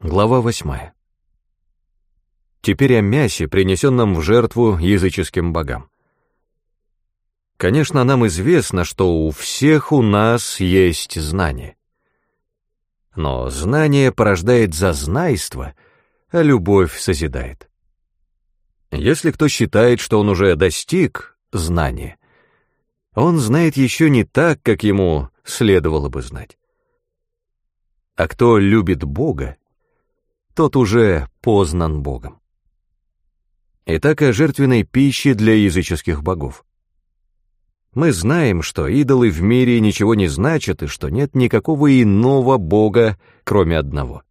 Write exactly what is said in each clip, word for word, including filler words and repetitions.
Глава восьмая. Теперь о мясе, принесенном в жертву языческим богам. Конечно, нам известно, что у всех у нас есть знание. Но знание порождает зазнайство, а любовь созидает. Если кто считает, что он уже достиг знания, он знает еще не так, как ему следовало бы знать. А кто любит Бога, тот уже познан Богом. Итак, о жертвенной пище для языческих богов. Мы знаем, что идолы в мире ничего не значат и что нет никакого иного бога, кроме одного.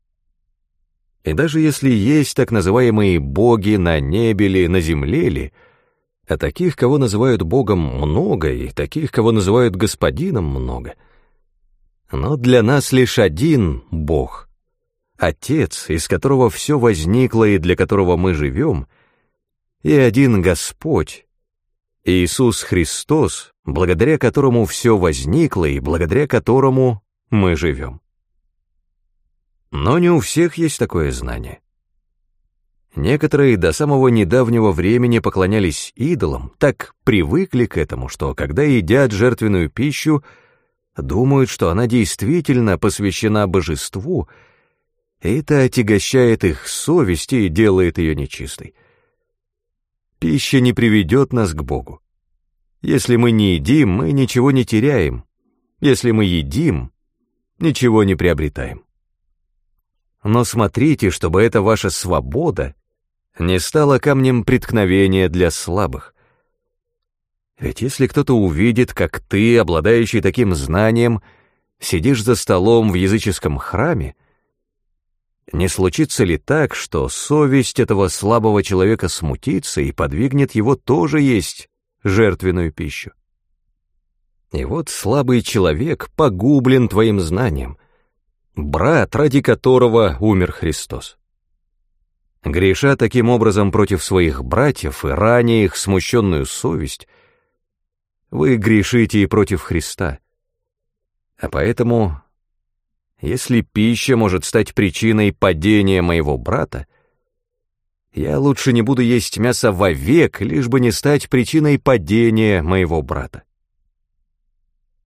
И даже если есть так называемые боги на небе ли, на земле ли, а таких, кого называют богом, много, и таких, кого называют господином, много, но для нас лишь один бог, Отец, из которого все возникло и для которого мы живем, и один Господь, Иисус Христос, благодаря которому все возникло и благодаря которому мы живем. Но не у всех есть такое знание. Некоторые до самого недавнего времени поклонялись идолам, так привыкли к этому, что, когда едят жертвенную пищу, думают, что она действительно посвящена божеству, и это отягощает их совесть и делает ее нечистой. Пища не приведет нас к Богу. Если мы не едим, мы ничего не теряем. Если мы едим, ничего не приобретаем. Но смотрите, чтобы эта ваша свобода не стала камнем преткновения для слабых. Ведь если кто-то увидит, как ты, обладающий таким знанием, сидишь за столом в языческом храме, не случится ли так, что совесть этого слабого человека смутится и подвигнет его тоже есть жертвенную пищу? И вот слабый человек погублен твоим знанием, брат, ради которого умер Христос. Греша таким образом против своих братьев и раня их смущенную совесть, вы грешите и против Христа. А поэтому, если пища может стать причиной падения моего брата, я лучше не буду есть мясо вовек, лишь бы не стать причиной падения моего брата.